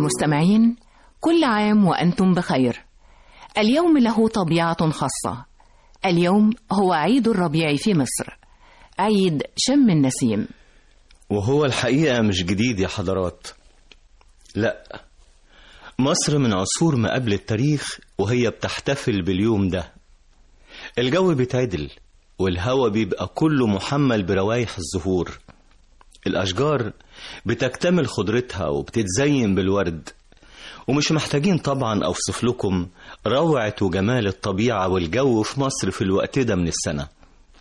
المستمعين، كل عام وأنتم بخير. اليوم له طبيعة خاصة. اليوم هو عيد الربيع في مصر، عيد شم النسيم. وهو الحقيقة مش جديد يا حضرات، لا، مصر من عصور ما قبل التاريخ وهي بتحتفل باليوم ده. الجو بيتعدل والهوا بيبقى كله محمل بروايح الزهور، الأشجار بتكتمل خضرتها وبتتزين بالورد، ومش محتاجين طبعا أوصف لكم روعة وجمال الطبيعة والجو في مصر في الوقت ده من السنة،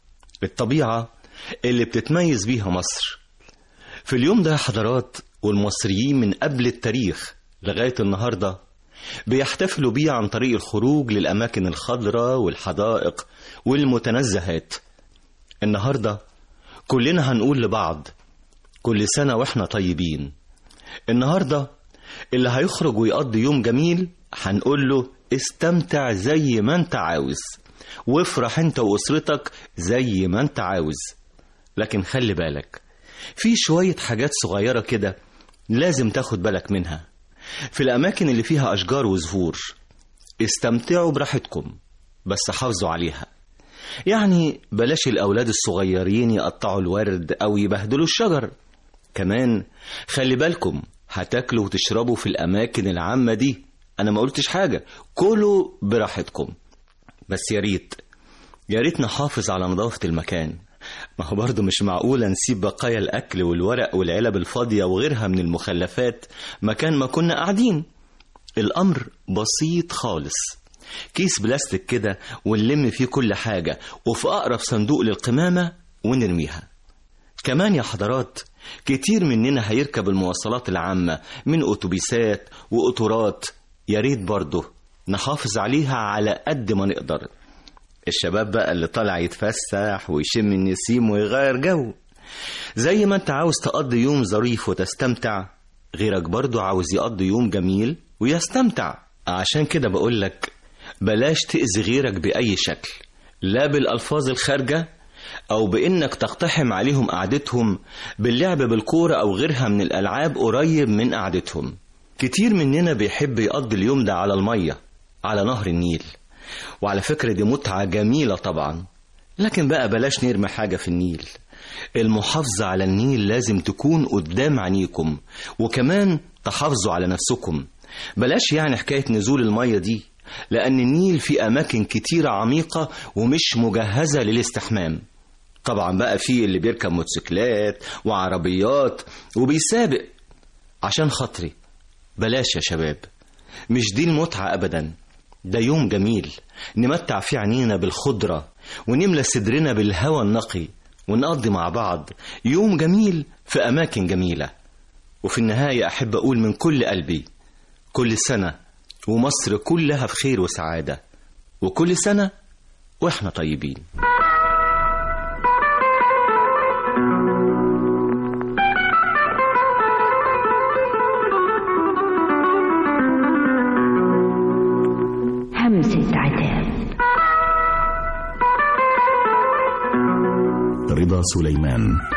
الطبيعة اللي بتتميز بيها مصر. في اليوم ده يا حضرات، والمصريين من قبل التاريخ لغاية النهاردة بيحتفلوا بيه عن طريق الخروج للأماكن الخضراء والحدائق والمتنزهات. النهاردة كلنا هنقول لبعض كل سنة وإحنا طيبين. النهاردة اللي هيخرج ويقضي يوم جميل هنقول له استمتع زي ما انت عاوز، وافرح انت وأسرتك زي ما انت عاوز. لكن خلي بالك، في شوية حاجات صغيرة كده لازم تاخد بالك منها. في الأماكن اللي فيها أشجار وزهور استمتعوا براحتكم، بس حافظوا عليها. يعني بلاش الأولاد الصغيرين يقطعوا الورد أو يبهدلوا الشجر. كمان خلي بالكم، هتاكلوا وتشربوا في الأماكن العامة دي، أنا ما قلتش حاجة، كلوا براحتكم. بس يا ريت نحافظ على نظافة المكان. ما هو برضه مش معقولة نسيب بقايا الأكل والورق والعلب الفاضية وغيرها من المخلفات مكان ما كنا قاعدين. الأمر بسيط خالص، كيس بلاستيك كده ونلم فيه كل حاجة وفي أقرب صندوق للقمامة ونرميها. كمان يا حضرات، كتير مننا هيركب المواصلات العامة من أتوبيسات وقطارات، يا ريت برضه نحافظ عليها على قد ما نقدر. الشباب بقى اللي طالع يتفسح ويشم النسيم ويغير جو، زي ما انت عاوز تقضي يوم ظريف وتستمتع، غيرك برضو عاوز يقضي يوم جميل ويستمتع. عشان كده بقولك بلاش تأذي غيرك بأي شكل، لا بالألفاظ الخارجة أو بإنك تقتحم عليهم قعدتهم باللعب بالكورة أو غيرها من الألعاب قريب من قعدتهم. كتير مننا بيحب يقضي اليوم ده على المية، على نهر النيل، وعلى فكرة دي متعة جميلة طبعا، لكن بقى بلاش نرمي حاجة في النيل. المحافظة على النيل لازم تكون قدام عينيكم، وكمان تحافظوا على نفسكم. بلاش يعني حكاية نزول المية دي، لأن النيل في أماكن كتيرة عميقة ومش مجهزة للاستحمام. طبعا بقى في اللي بيركب موتوسيكلات وعربيات وبيسابق. عشان خاطري بلاش يا شباب، مش دي المتعة أبدا. ده يوم جميل نمتع فيه عينينا بالخضرة ونملى صدرنا بالهواء النقي، ونقضي مع بعض يوم جميل في أماكن جميلة. وفي النهاية أحب أقول من كل قلبي، كل سنة ومصر كلها في خير وسعادة، وكل سنة وإحنا طيبين. همسة عتاب. رضا سليمان.